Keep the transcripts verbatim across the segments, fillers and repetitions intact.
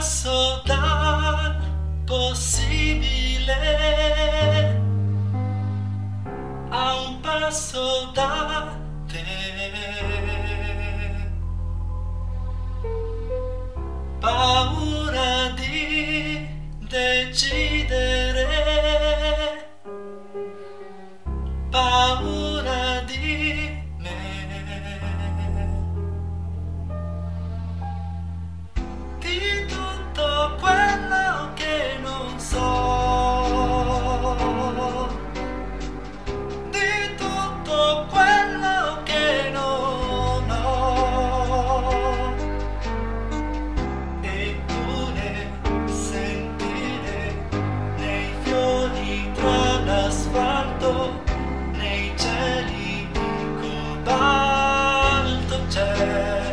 passo dal possibile a un passo da te. Paura di decidere, paura di me, di tutto quello che non so, di tutto quello che non ho. Eppure sentire nei fiori tra l'asfalto, nei cieli di cobalto c'è.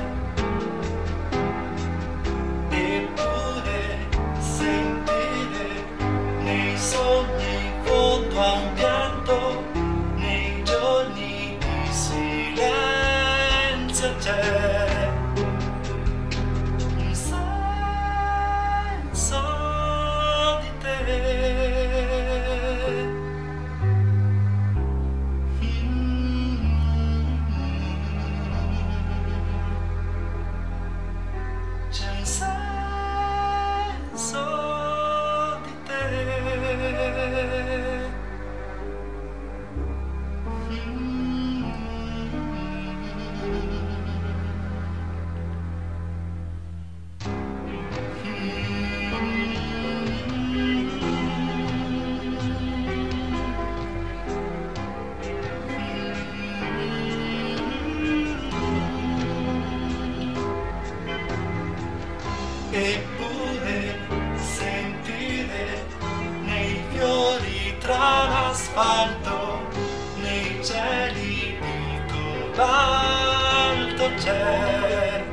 Eppure sentire nei sogni in fondo a un pianto, nei giorni di silenzio c'è un senso di te. C'è un senso di te. Eppure sentire nei fiori tra l'asfalto, nei cieli di cobalto c'è.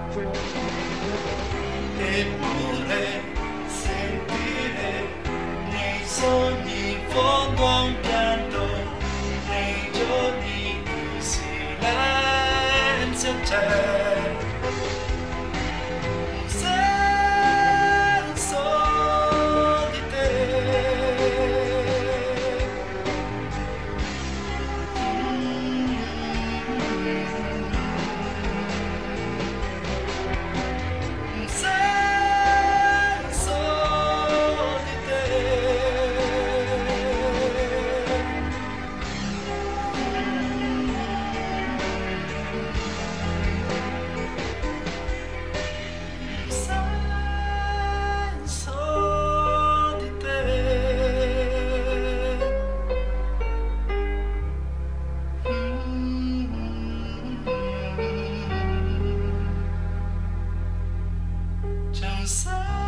Eppure sentire nei sogni in fondo a un pianto, nei giorni di silenzio c'è un senso di te. Un senso di te. Un senso di te. C'è un senso